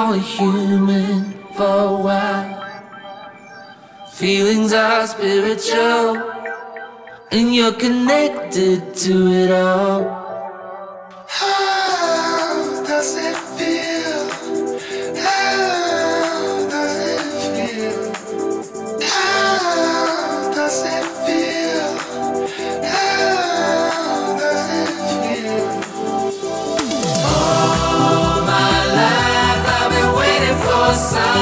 only human for a while. Feelings are spiritual, and you're connected to it all. How does it feel? How does it feel? How does it feel? How does it feel? All my life I've been waiting for some